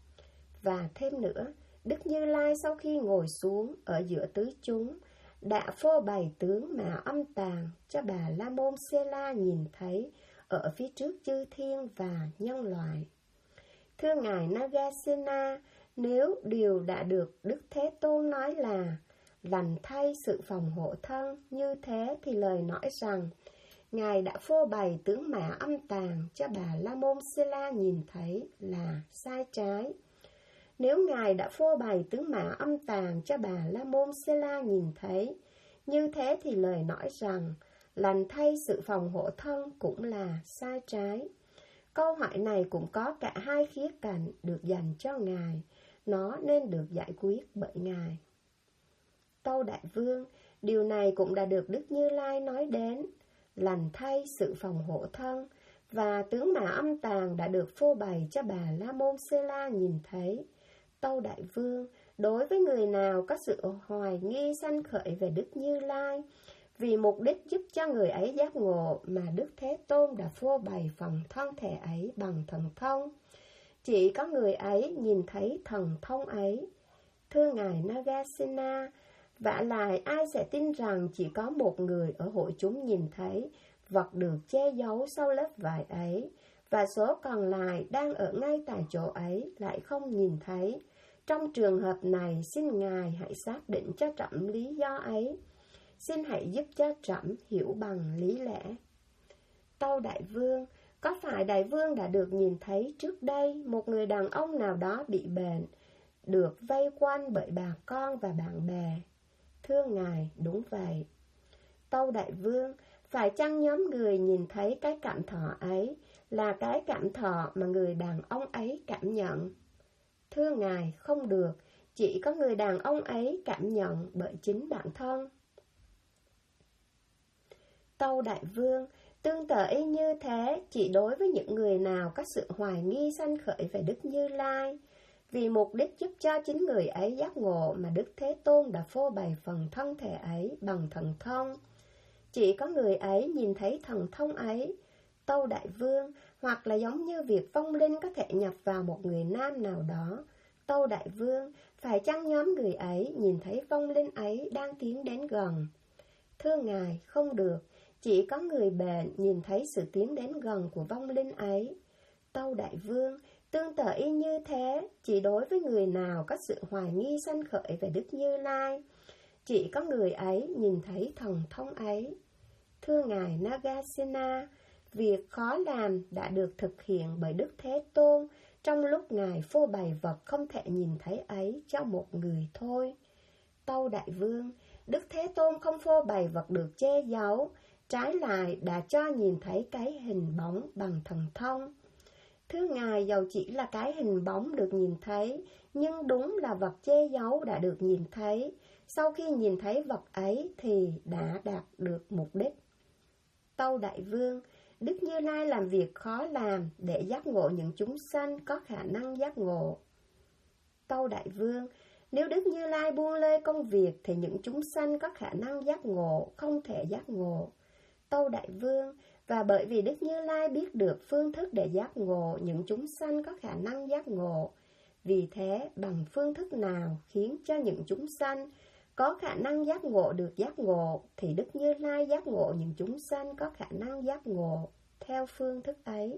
Và thêm nữa, Đức Như Lai sau khi ngồi xuống ở giữa tứ chúng, đã phô bày tướng mà âm tàn cho bà La Môn Xê La nhìn thấy ở phía trước chư thiên và nhân loại. Thưa Ngài Nagasena, nếu điều đã được Đức Thế Tôn nói là lành thay sự phòng hộ thân như thế thì lời nói rằng Ngài đã phô bày tướng mạo âm tàn cho bà La Môn Xê La nhìn thấy là sai trái. Nếu Ngài đã phô bày tướng mạo âm tàn cho bà La Môn Xê La nhìn thấy, như thế thì lời nói rằng lành thay sự phòng hộ thân cũng là sai trái. Câu hỏi này cũng có cả hai khía cạnh được dành cho Ngài, nó nên được giải quyết bởi Ngài. Tâu Đại Vương, điều này cũng đã được Đức Như Lai nói đến, lành thay sự phòng hộ thân, và tướng mạo âm tàn đã được phô bày cho bà La Môn Xê La nhìn thấy. Tâu Đại Vương, đối với người nào có sự hoài nghi sanh khởi về Đức Như Lai, vì mục đích giúp cho người ấy giác ngộ mà Đức Thế Tôn đã phô bày phần thân thể ấy bằng thần thông, chỉ có người ấy nhìn thấy thần thông ấy. Thưa Ngài Nagasena, vả lại ai sẽ tin rằng chỉ có một người ở hội chúng nhìn thấy vật được che giấu sau lớp vải ấy, và số còn lại đang ở ngay tại chỗ ấy lại không nhìn thấy. Trong trường hợp này, xin Ngài hãy xác định cho trẫm lý do ấy. Xin hãy giúp cho trẫm hiểu bằng lý lẽ. Tâu Đại Vương, có phải Đại Vương đã được nhìn thấy trước đây một người đàn ông nào đó bị bệnh, được vây quanh bởi bà con và bạn bè? Thưa Ngài, đúng vậy. Tâu Đại Vương, phải chăng nhóm người nhìn thấy cái cảm thọ ấy là cái cảm thọ mà người đàn ông ấy cảm nhận? Thưa Ngài, không được, chỉ có người đàn ông ấy cảm nhận bởi chính bản thân. Tâu Đại Vương, tương tự y như thế, chỉ đối với những người nào có sự hoài nghi sanh khởi về Đức Như Lai, vì mục đích giúp cho chính người ấy giác ngộ mà Đức Thế Tôn đã phô bày phần thân thể ấy bằng thần thông. Chỉ có người ấy nhìn thấy thần thông ấy. Tâu Đại Vương, hoặc là giống như việc vong linh có thể nhập vào một người nam nào đó. Tâu Đại Vương, phải chăng nhóm người ấy nhìn thấy vong linh ấy đang tiến đến gần? Thưa Ngài, không được, chỉ có người bệnh nhìn thấy sự tiến đến gần của vong linh ấy. Tâu Đại Vương, tương tự y như thế, chỉ đối với người nào có sự hoài nghi sanh khởi về Đức Như Lai, chỉ có người ấy nhìn thấy thần thông ấy. Thưa Ngài Nagasena, việc khó làm đã được thực hiện bởi Đức Thế Tôn trong lúc Ngài phô bày vật không thể nhìn thấy ấy cho một người thôi. Tâu Đại Vương, Đức Thế Tôn không phô bày vật được che giấu, trái lại đã cho nhìn thấy cái hình bóng bằng thần thông. Thưa Ngài, dầu chỉ là cái hình bóng được nhìn thấy, nhưng đúng là vật che giấu đã được nhìn thấy, sau khi nhìn thấy vật ấy thì đã đạt được mục đích. Tâu Đại Vương, Đức Như Lai làm việc khó làm để giác ngộ những chúng sanh có khả năng giác ngộ. Tâu Đại Vương, nếu Đức Như Lai buông lơi công việc thì những chúng sanh có khả năng giác ngộ không thể giác ngộ. Tâu Đại Vương, và bởi vì Đức Như Lai biết được phương thức để giác ngộ những chúng sanh có khả năng giác ngộ, vì thế bằng phương thức nào khiến cho những chúng sanh có khả năng giác ngộ được giác ngộ, thì Đức Như Lai giác ngộ những chúng sanh có khả năng giác ngộ theo phương thức ấy.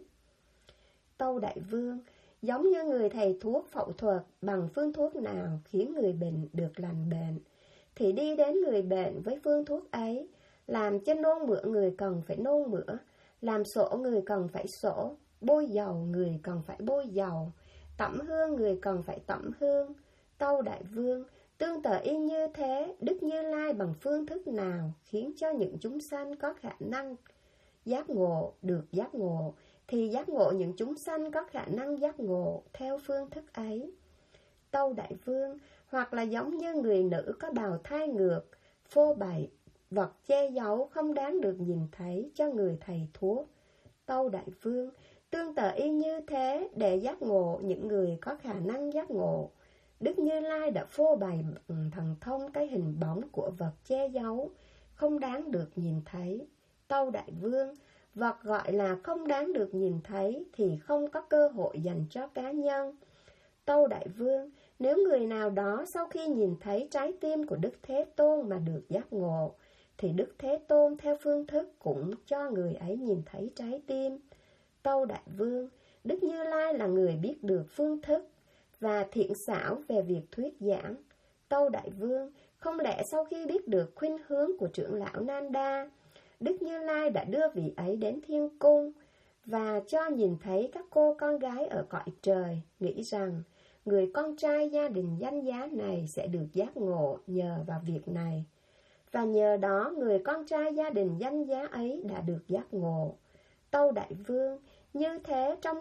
Tâu Đại Vương, giống như người thầy thuốc phẫu thuật, bằng phương thuốc nào khiến người bệnh được lành bệnh, thì đi đến người bệnh với phương thuốc ấy, làm cho nôn mửa người cần phải nôn mửa, làm sổ người cần phải sổ, bôi dầu người cần phải bôi dầu, tẩm hương người cần phải tẩm hương. Tâu Đại Vương, tương tự y như thế, Đức Như Lai bằng phương thức nào khiến cho những chúng sanh có khả năng giác ngộ được giác ngộ, thì giác ngộ những chúng sanh có khả năng giác ngộ theo phương thức ấy. Tâu Đại Vương, hoặc là giống như người nữ có bào thai ngược, phô bày, vật che giấu không đáng được nhìn thấy cho người thầy thuốc. Tâu Đại Vương, tương tự y như thế, để giác ngộ những người có khả năng giác ngộ, Đức Như Lai đã phô bày thần thông cái hình bóng của vật che giấu, không đáng được nhìn thấy. Tâu Đại Vương, vật gọi là không đáng được nhìn thấy thì không có cơ hội dành cho cá nhân. Tâu Đại Vương, nếu người nào đó sau khi nhìn thấy trái tim của Đức Thế Tôn mà được giác ngộ, thì Đức Thế Tôn theo phương thức cũng cho người ấy nhìn thấy trái tim. Tâu Đại Vương, Đức Như Lai là người biết được phương thức và thiện xảo về việc thuyết giảng. Tâu Đại Vương, không lẽ sau khi biết được khuynh hướng của trưởng lão Nanda, Đức Như Lai đã đưa vị ấy đến thiên cung và cho nhìn thấy các cô con gái ở cõi trời, nghĩ rằng người con trai gia đình danh giá này sẽ được giác ngộ nhờ vào việc này. Và nhờ đó người con trai gia đình danh giá ấy đã được giác ngộ. Tâu Đại Vương, như thế trong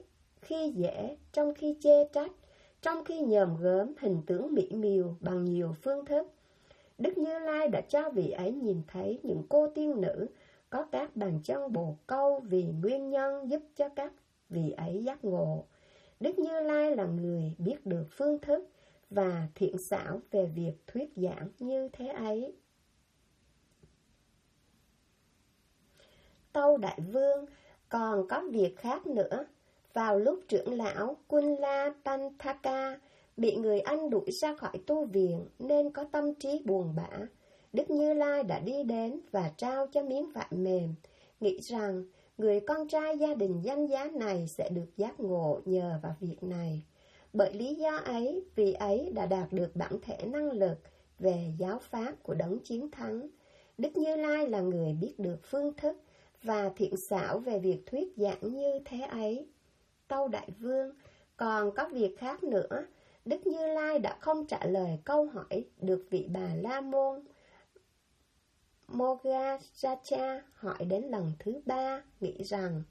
khi dễ, trong khi chê trách, trong khi nhòm gớm hình tướng mỹ miều bằng nhiều phương thức, Đức Như Lai đã cho vị ấy nhìn thấy những cô tiên nữ có các bàn chân bồ câu vì nguyên nhân giúp cho các vị ấy giác ngộ. Đức Như Lai là người biết được phương thức và thiện xảo về việc thuyết giảng như thế ấy. Tâu Đại Vương, còn có việc khác nữa. Vào lúc trưởng lão Kunla Panthaka bị người Anh đuổi ra khỏi tu viện nên có tâm trí buồn bã, Đức Như Lai đã đi đến và trao cho miếng vải mềm, nghĩ rằng người con trai gia đình danh giá này sẽ được giác ngộ nhờ vào việc này. Bởi lý do ấy, vị ấy đã đạt được bản thể năng lực về giáo pháp của đấng chiến thắng. Đức Như Lai là người biết được phương thức và thiện xảo về việc thuyết giảng như thế ấy. Tâu Đại Vương, còn có việc khác nữa. Đức Như Lai đã không trả lời câu hỏi được vị Bà La Môn Moggaraja hỏi đến lần thứ 3, nghĩ rằng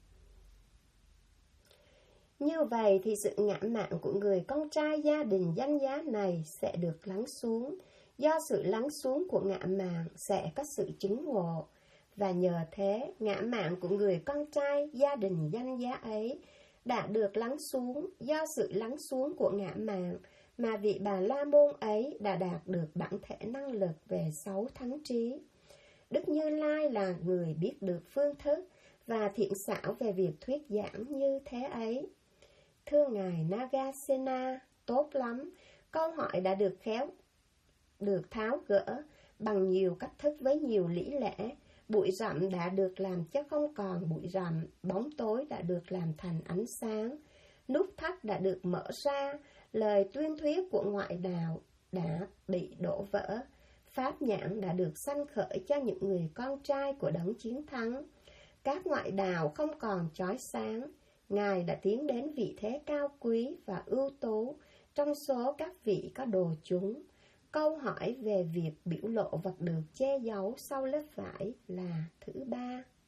như vậy thì sự ngã mạn của người con trai gia đình danh giá này sẽ được lắng xuống. Do sự lắng xuống của ngã mạn sẽ có sự chứng ngộ, và nhờ thế ngã mạn của người con trai gia đình danh giá ấy đã được lắng xuống. Do sự lắng xuống của ngã mạn mà vị Bà La Môn ấy đã đạt được bản thể năng lực về 6 thắng trí. Đức Như Lai là người biết được phương thức và thiện xảo về việc thuyết giảng như thế ấy. Thưa Ngài Nagasena, tốt lắm, câu hỏi đã được tháo gỡ bằng nhiều cách thức với nhiều lý lẽ. Bụi rậm đã được làm cho không còn bụi rậm, bóng tối đã được làm thành ánh sáng, nút thắt đã được mở ra, lời tuyên thuyết của ngoại đạo đã bị đổ vỡ, pháp nhãn đã được sanh khởi cho những người con trai của đấng chiến thắng. Các ngoại đạo không còn chói sáng, Ngài đã tiến đến vị thế cao quý và ưu tú trong số các vị có đồ chúng. Câu hỏi về việc biểu lộ vật được che giấu sau lớp vải là thứ 3.